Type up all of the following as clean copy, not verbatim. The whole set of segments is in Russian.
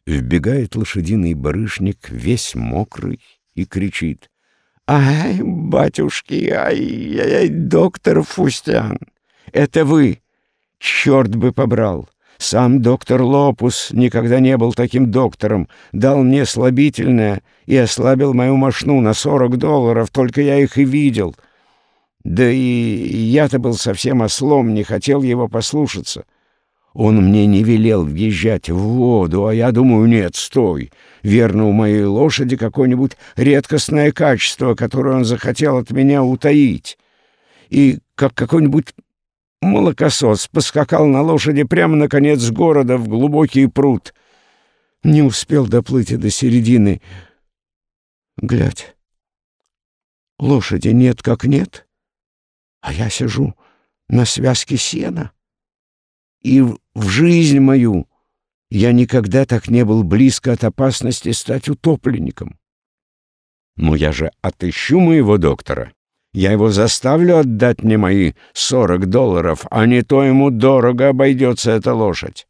Вбегает лошадиный барышник, весь мокрый, и кричит: «Ай, батюшки, ай, доктор Фустиан! Это вы! Черт бы побрал! Сам доктор Лопус никогда не был таким доктором. Дал мне слабительное и ослабил мою мошну на $40, только я их и видел. Да и я-то был совсем ослом, не хотел его послушаться. Он мне не велел въезжать в воду, а я думаю, нет, стой. Верно, у моей лошади какое-нибудь редкостное качество, которое он захотел от меня утаить. И как какой-нибудь молокосос поскакал на лошади прямо на конец города в глубокий пруд. Не успел доплыть и до середины. Глядь, лошади нет как нет, а я сижу на связке сена. И в жизнь мою я никогда так не был близко от опасности стать утопленником. Но я же отыщу моего доктора. Я его заставлю отдать мне мои $40, а не то ему дорого обойдется эта лошадь.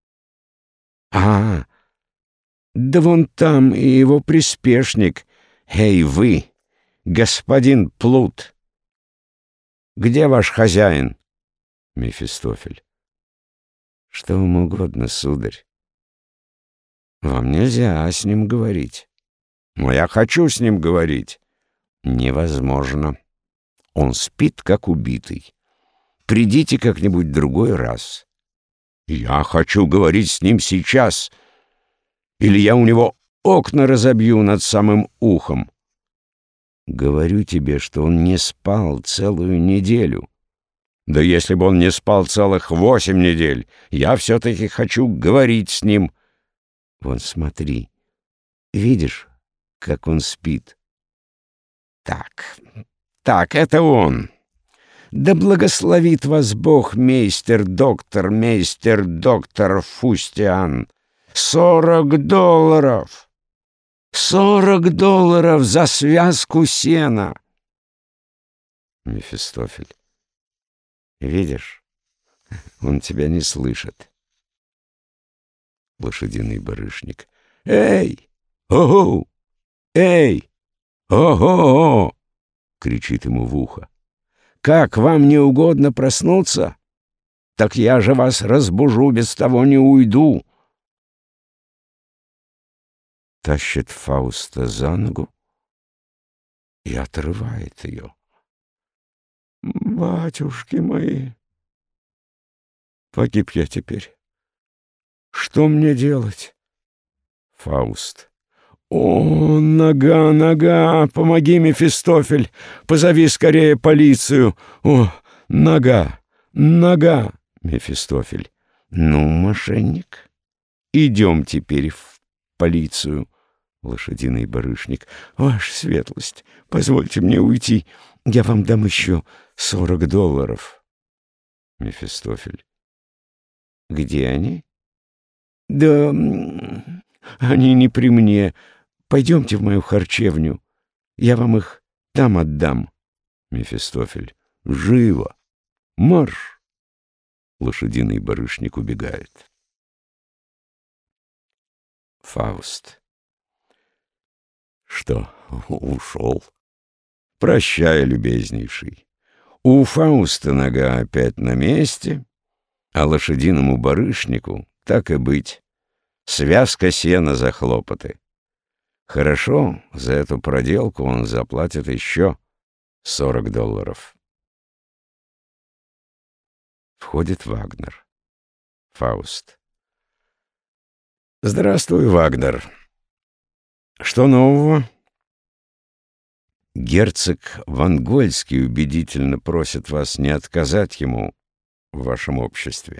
Да вон там и его приспешник. Эй, вы, господин Плут! Где ваш хозяин? Мефистофель. Что вам угодно, сударь. Вам нельзя с ним говорить. Но я хочу с ним говорить. Невозможно. Он спит, как убитый. Придите как-нибудь другой раз. Я хочу говорить с ним сейчас. Или я у него окна разобью над самым ухом. Говорю тебе, что он не спал целую неделю. Да если бы он не спал целых 8 недель, я все-таки хочу говорить с ним. Вон, смотри, видишь, как он спит? Так, это он. Да благословит вас Бог, мейстер-доктор Фустиан. $40! $40 за связку сена! Мефистофель. Видишь, он тебя не слышит. Лошадиный барышник. Эй! Ого! Эй! Ого! Кричит ему в ухо. Как вам не угодно проснуться? Так я же вас разбужу, без того не уйду. Тащит Фауста за ногу и отрывает ее. Батюшки мои, погиб я теперь. Что мне делать? Фауст. О, нога, помоги, Мефистофель, позови скорее полицию. О, нога. Мефистофель. Ну, мошенник, идем теперь в полицию. Лошадиный барышник. Ваша светлость, позвольте мне уйти. Я вам дам еще $40. Мефистофель. Где они? Да они не при мне. Пойдемте в мою харчевню. Я вам их там отдам. Мефистофель. Живо! Марш! Лошадиный барышник убегает. Фауст. Что, ушел? Прощай, любезнейший. У Фауста нога опять на месте, а лошадиному барышнику, так и быть, связка сена за хлопоты. Хорошо, за эту проделку он заплатит еще $40. Входит Вагнер. Фауст. Здравствуй, Вагнер. Что нового? Герцог Вангольский убедительно просит вас не отказать ему в вашем обществе.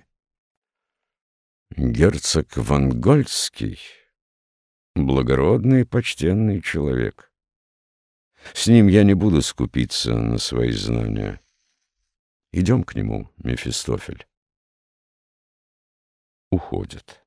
Герцог Вангольский — благородный и почтенный человек. С ним я не буду скупиться на свои знания. Идем к нему, Мефистофель. Уходит.